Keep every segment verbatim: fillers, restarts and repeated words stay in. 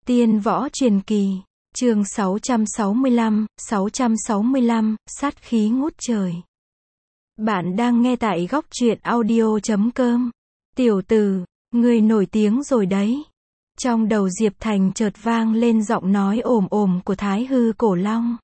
Tiên võ truyền kỳ, chương sáu trăm sáu mươi lăm, sáu trăm sáu mươi lăm, sát khí ngút trời. Bạn đang nghe tại góc truyện audio chấm com. Tiểu tử, người nổi tiếng rồi đấy. Trong đầu Diệp Thành chợt vang lên giọng nói ồm ồm của Thái Hư Cổ Long.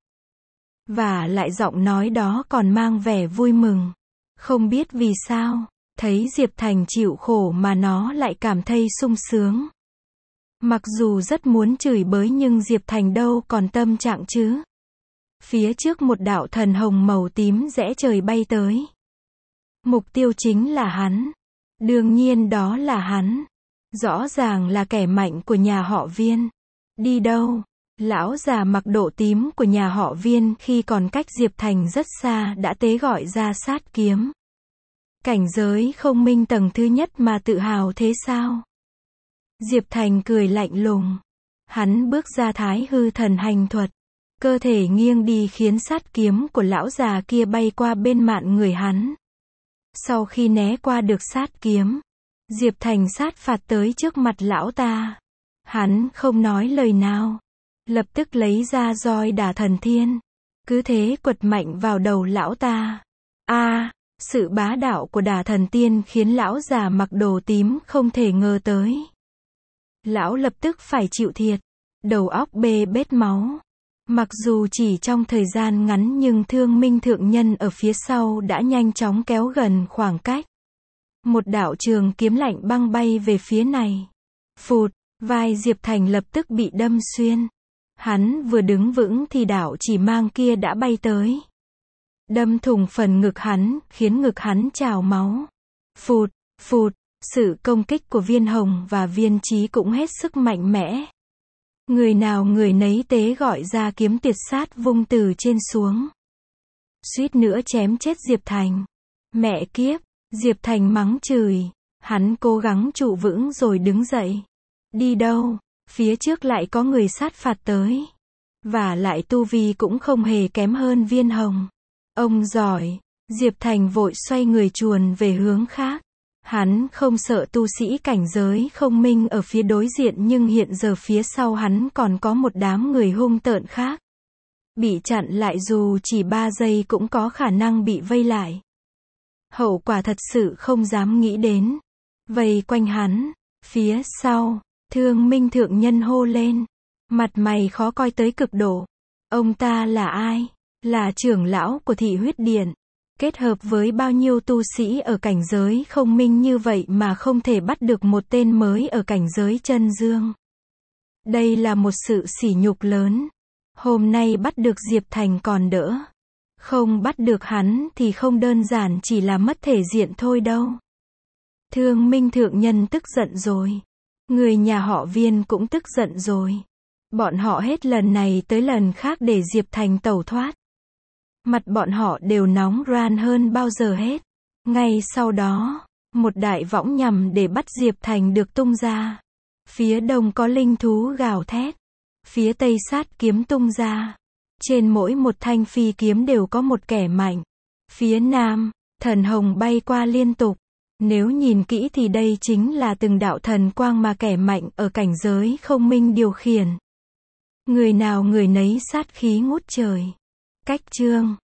Và lại giọng nói đó còn mang vẻ vui mừng. Không biết vì sao, thấy Diệp Thành chịu khổ mà nó lại cảm thấy sung sướng. Mặc dù rất muốn chửi bới nhưng Diệp Thành đâu còn tâm trạng chứ. Phía trước một đạo thần hồng màu tím rẽ trời bay tới. Mục tiêu chính là hắn. Đương nhiên đó là hắn. Rõ ràng là kẻ mạnh của nhà họ Viên. Đi đâu? Lão già mặc độ tím của nhà họ Viên khi còn cách Diệp Thành rất xa đã tế gọi ra sát kiếm. Cảnh giới không minh tầng thứ nhất mà tự hào thế sao? Diệp Thành cười lạnh lùng. Hắn bước ra Thái Hư Thần Hành Thuật. Cơ thể nghiêng đi khiến sát kiếm của lão già kia bay qua bên mạn người hắn. Sau khi né qua được sát kiếm, Diệp Thành sát phạt tới trước mặt lão ta. Hắn không nói lời nào. Lập tức lấy ra roi đả thần thiên. Cứ thế quật mạnh vào đầu lão ta. A, à, sự bá đạo của đả thần tiên khiến lão già mặc đồ tím không thể ngờ tới. Lão lập tức phải chịu thiệt. Đầu óc bê bết máu. Mặc dù chỉ trong thời gian ngắn nhưng Thương Minh Thượng Nhân ở phía sau đã nhanh chóng kéo gần khoảng cách. Một đạo trường kiếm lạnh băng bay về phía này. Phụt, vai Diệp Thành lập tức bị đâm xuyên. Hắn vừa đứng vững thì đạo chỉ mang kia đã bay tới. Đâm thủng phần ngực hắn, khiến ngực hắn trào máu. Phụt, phụt, sự công kích của Viên Hồng và Viên Chí cũng hết sức mạnh mẽ. Người nào người nấy tế gọi ra kiếm tuyệt sát vung từ trên xuống. Suýt nữa chém chết Diệp Thành. Mẹ kiếp, Diệp Thành mắng chửi. Hắn cố gắng trụ vững rồi đứng dậy. Đi đâu? Phía trước lại có người sát phạt tới. Và lại tu vi cũng không hề kém hơn Viên Hồng. Ông giỏi. Diệp Thành vội xoay người chuồn về hướng khác. Hắn không sợ tu sĩ cảnh giới không minh ở phía đối diện nhưng hiện giờ phía sau hắn còn có một đám người hung tợn khác. Bị chặn lại dù chỉ ba giây cũng có khả năng bị vây lại. Hậu quả thật sự không dám nghĩ đến. Vây quanh hắn. Phía sau, Thương Minh Thượng Nhân hô lên. Mặt mày khó coi tới cực độ. Ông ta là ai? Là trưởng lão của Thị Huyết Điện. Kết hợp với bao nhiêu tu sĩ ở cảnh giới không minh như vậy mà không thể bắt được một tên mới ở cảnh giới chân dương. Đây là một sự sỉ nhục lớn. Hôm nay bắt được Diệp Thành còn đỡ. Không bắt được hắn thì không đơn giản chỉ là mất thể diện thôi đâu. Thương Minh Thượng Nhân tức giận rồi. Người nhà họ Viên cũng tức giận rồi. Bọn họ hết lần này tới lần khác để Diệp Thành tẩu thoát. Mặt bọn họ đều nóng ran hơn bao giờ hết. Ngay sau đó, một đại võng nhằm để bắt Diệp Thành được tung ra. Phía đông có linh thú gào thét. Phía tây sát kiếm tung ra. Trên mỗi một thanh phi kiếm đều có một kẻ mạnh. Phía nam, thần hồng bay qua liên tục. Nếu nhìn kỹ thì đây chính là từng đạo thần quang mà kẻ mạnh ở cảnh giới không minh điều khiển. Người nào người nấy sát khí ngút trời. Cách chương